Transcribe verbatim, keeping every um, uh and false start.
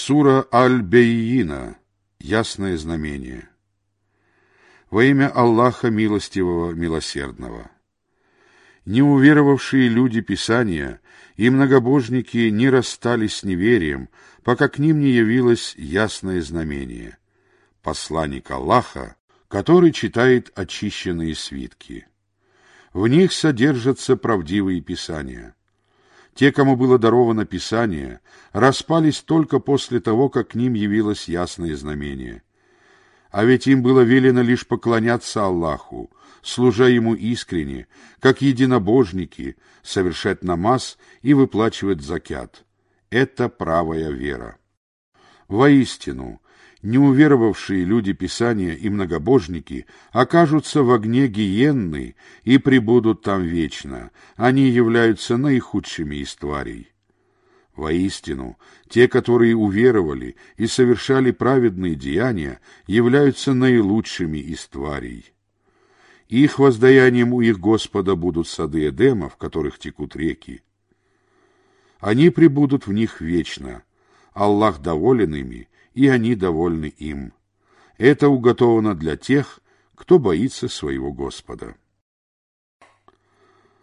Сура Аль-Бейина. Ясное знамение. Во имя Аллаха Милостивого, Милосердного. Неуверовавшие люди Писания и многобожники не расстались с неверием, пока к ним не явилось ясное знамение. Посланник Аллаха, который читает очищенные свитки. В них содержатся правдивые писания. Те, кому было даровано Писание, распались только после того, как к ним явилось ясное знамение. А ведь им было велено лишь поклоняться Аллаху, служа Ему искренне, как единобожники, совершать намаз и выплачивать закят. Это правая вера. Воистину, неуверовавшие люди Писания и многобожники окажутся в огне гиенны и пребудут там вечно. Они являются наихудшими из тварей. Воистину, те, которые уверовали и совершали праведные деяния, являются наилучшими из тварей. Их воздаянием у их Господа будут сады Эдема, в которых текут реки. Они пребудут в них вечно. Аллах доволен ими, и они довольны им. Это уготовано для тех, кто боится своего Господа.